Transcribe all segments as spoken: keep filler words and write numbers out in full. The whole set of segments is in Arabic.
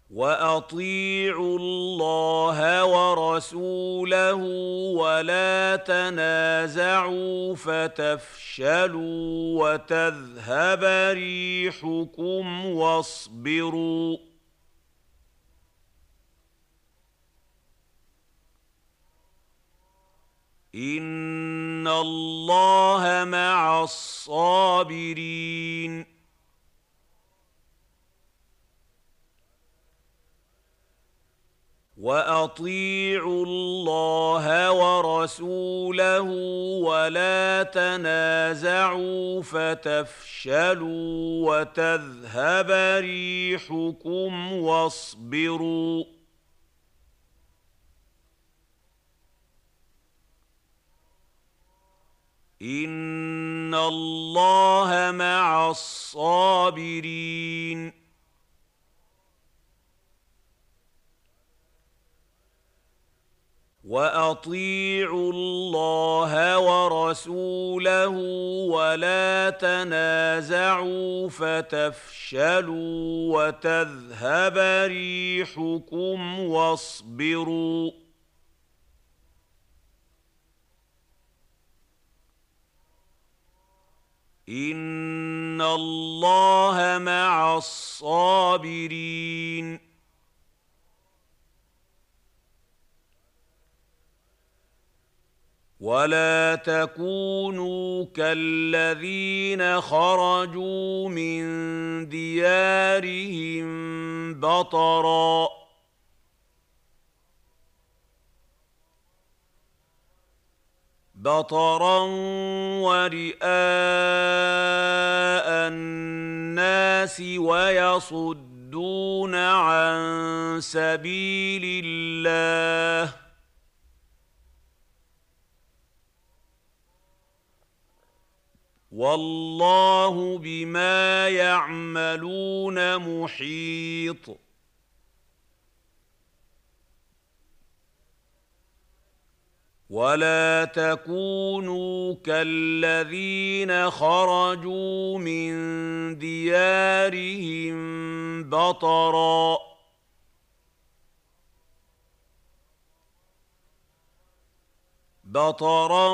وأطيعوا الله ورسوله ولا تنازعوا فتفشلوا وتذهب ريحكم واصبروا إن الله مع الصابرين وأطيعوا الله ورسوله ولا تنازعوا فتفشلوا وتذهب ريحكم واصبروا إن الله مع الصابرين وأطيعوا الله ورسوله ولا تنازعوا فتفشلوا وتذهب ريحكم واصبروا إن الله مع الصابرين ولا تكونوا كالذين خرجوا من ديارهم بطرا بطرا ورئاء الناس ويصدون عن سبيل الله والله بما يعملون محيط ولا تكونوا كالذين خرجوا من ديارهم بطرا بطرا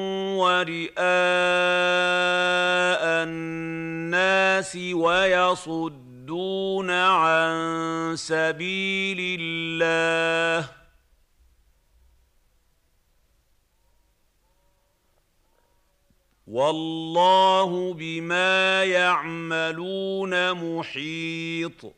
ورئاء الناس ويصدون عن سبيل الله والله بما يعملون محيط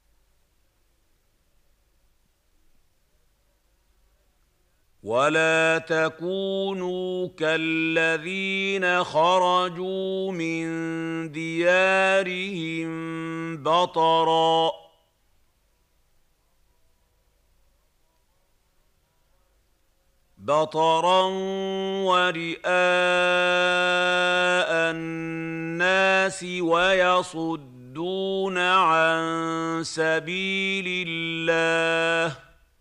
ولا تكونوا كالذين خرجوا من ديارهم بطرا بطرا ورئاء الناس ويصدون عن سبيل الله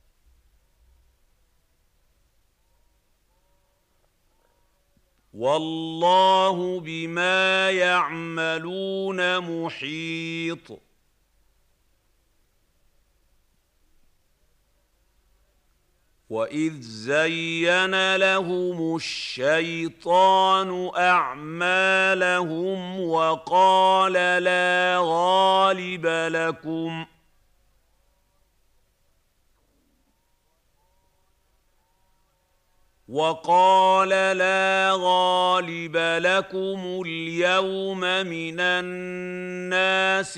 والله بما يعملون محيط وإذ زين لهم الشيطان أعمالهم وقال لا غالب لكم وقال لا غالب لكم اليوم من الناس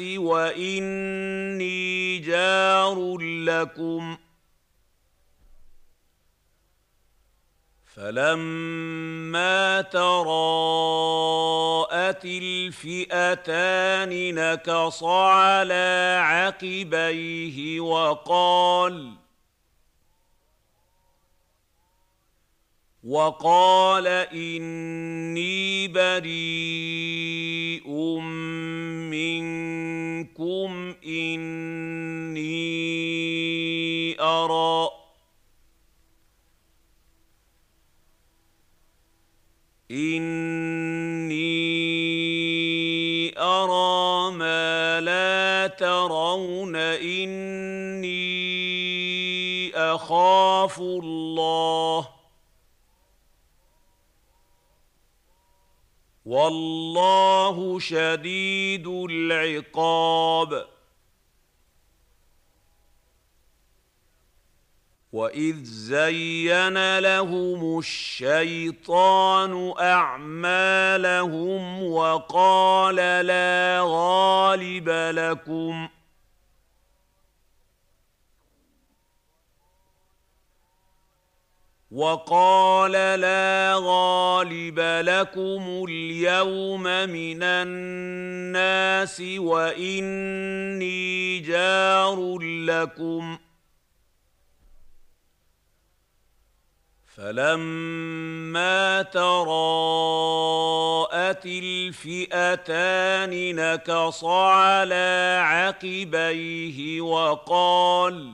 وإني جار لكم فلما تراءت الفئتان نكص على عقبيه وقال وقال إني بريء منكم إني أرى إني أرى ما لا ترون إني أخاف الله والله شديد العقاب. وإذ زين لهم الشيطان أعمالهم وقال لا غالب لكم وقال لا غالب لكم اليوم من الناس وإني جار لكم فلما تراءت الفئتان نكص على عقبيه وقال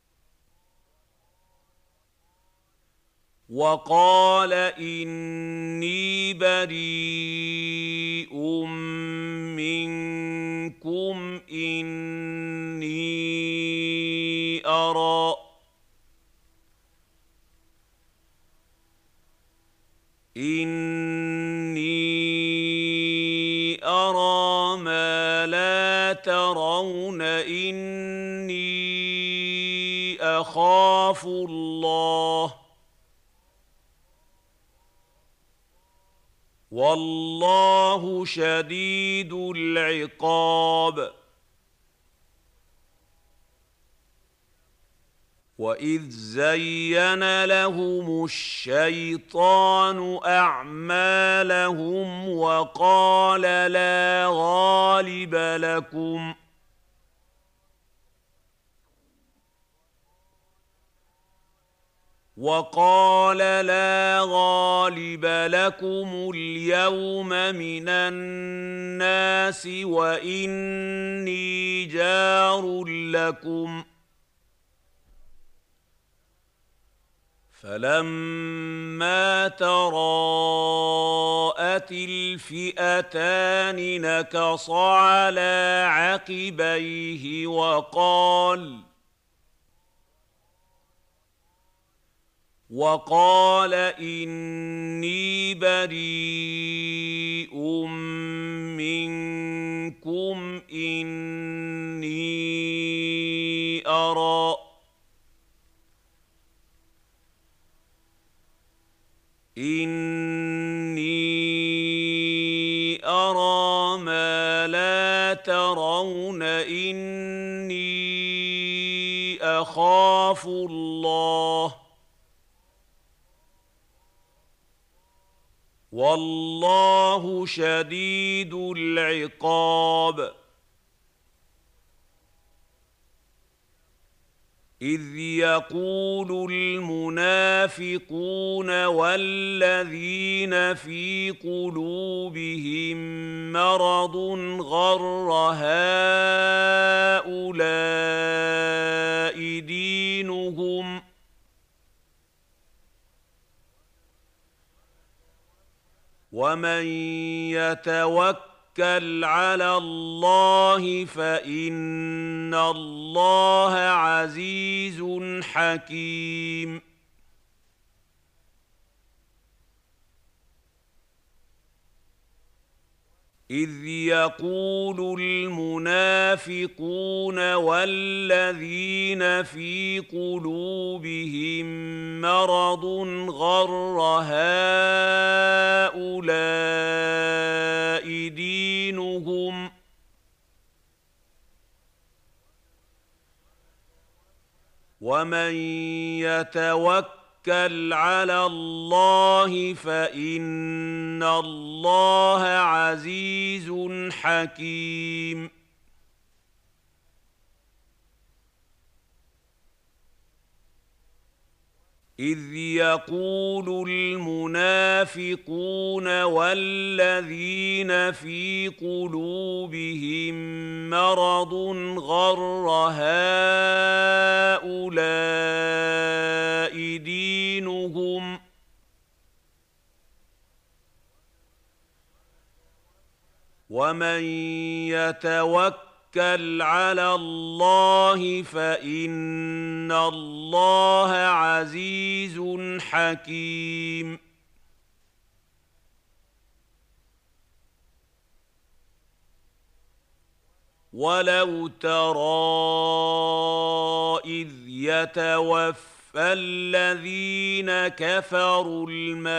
وقال إني بريء منكم إني أرى إني أرى ما لا ترون إني أخاف الله والله شديد العقاب. وإذ زين لهم الشيطان أعمالهم وقال لا غالب لكم وقال لا غالب لكم اليوم من الناس وإني جار لكم فلما تراءت الفئتان نكص على عقبيه وقال وقال إني بريء منكم إني أرى إني أرى ما لا ترون إني أخاف الله والله شديد العقاب. إذ يقول المنافقون والذين في قلوبهم مرض غر هؤلاء دينهم ومن يتوكل على الله فإن الله عزيز حكيم. إذ يقول المنافقون والذين في قلوبهم مرض غر هؤلاء دينهم ومن يتوكل على الله فإن الله عزيز حكيم. إذ يقول المنافقون والذين في قلوبهم مرض غر هؤلاء دينهم ومن يتوكل وتوكل على الله فإن الله عزيز حكيم. ولو ترى إذ يتوفى الذين كفروا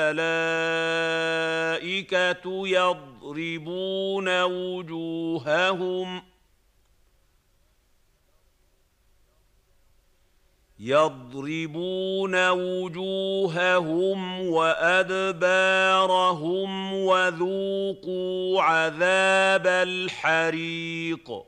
الملائكة يضربون وجوههم يضربون وجوههم وأدبارهم وذوقوا عذاب الحريق.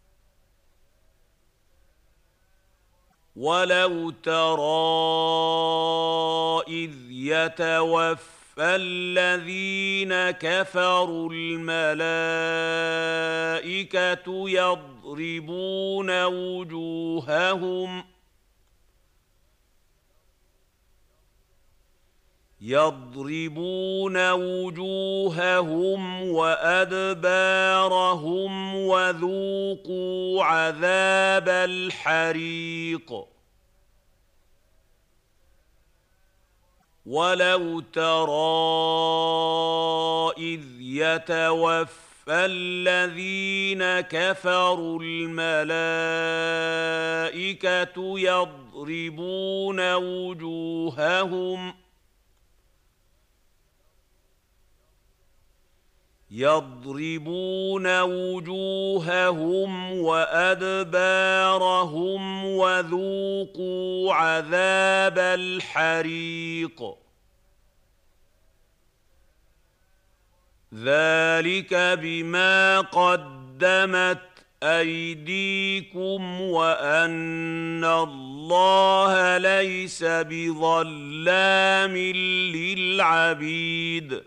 ولو ترى إذ يتوفى الذين كفروا الملائكة يضربون وجوههم يضربون وجوههم وأدبارهم وذوقوا عذاب الحريق. ولو ترى إذ يتوفى الذين كفروا الملائكة يضربون وجوههم يضربون وجوههم وأدبارهم وذوقوا عذاب الحريق. ذلك بما قدمت أيديكم وأن الله ليس بظلام للعبيد.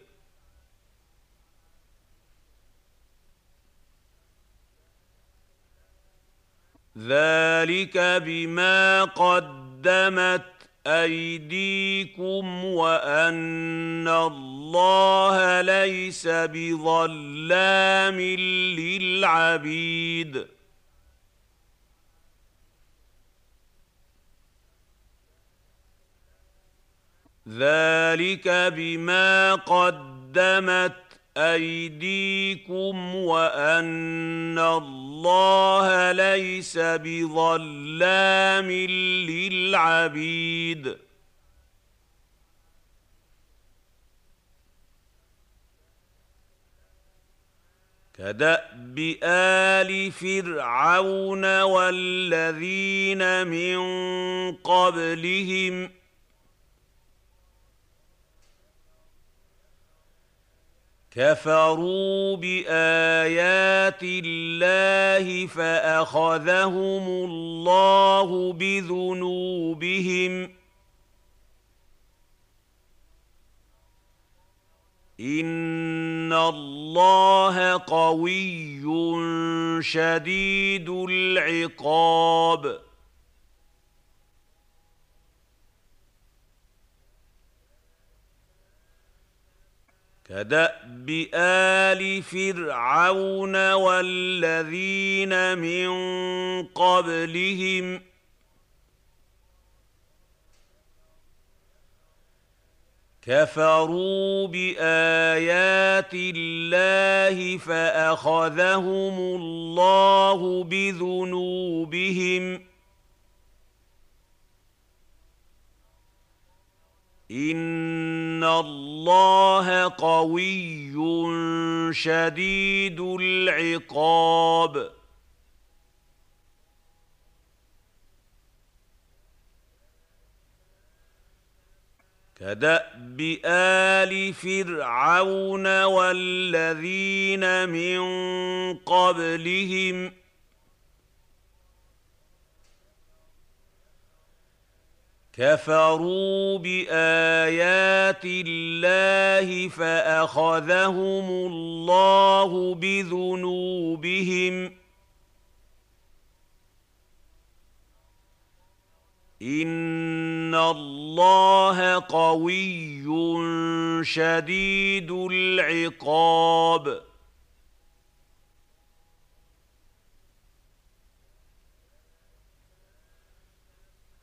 ذلك بما قدمت أيديكم وأن الله ليس بظلام للعبيد. ذلك بما قدمت أيديكم وأن الله ليس بظلام للعبيد. كدأب آل فرعون والذين من قبلهم كفروا بآيات الله فأخذهم الله بذنوبهم إن الله قوي شديد العقاب. كدأب آل فرعون والذين من قبلهم كفروا بآيات الله فأخذهم الله بذنوبهم إن الله قوي شديد العقاب. كدأب آل فرعون والذين من قبلهم كفروا بآيات الله فأخذهم الله بذنوبهم إن الله قوي شديد العقاب.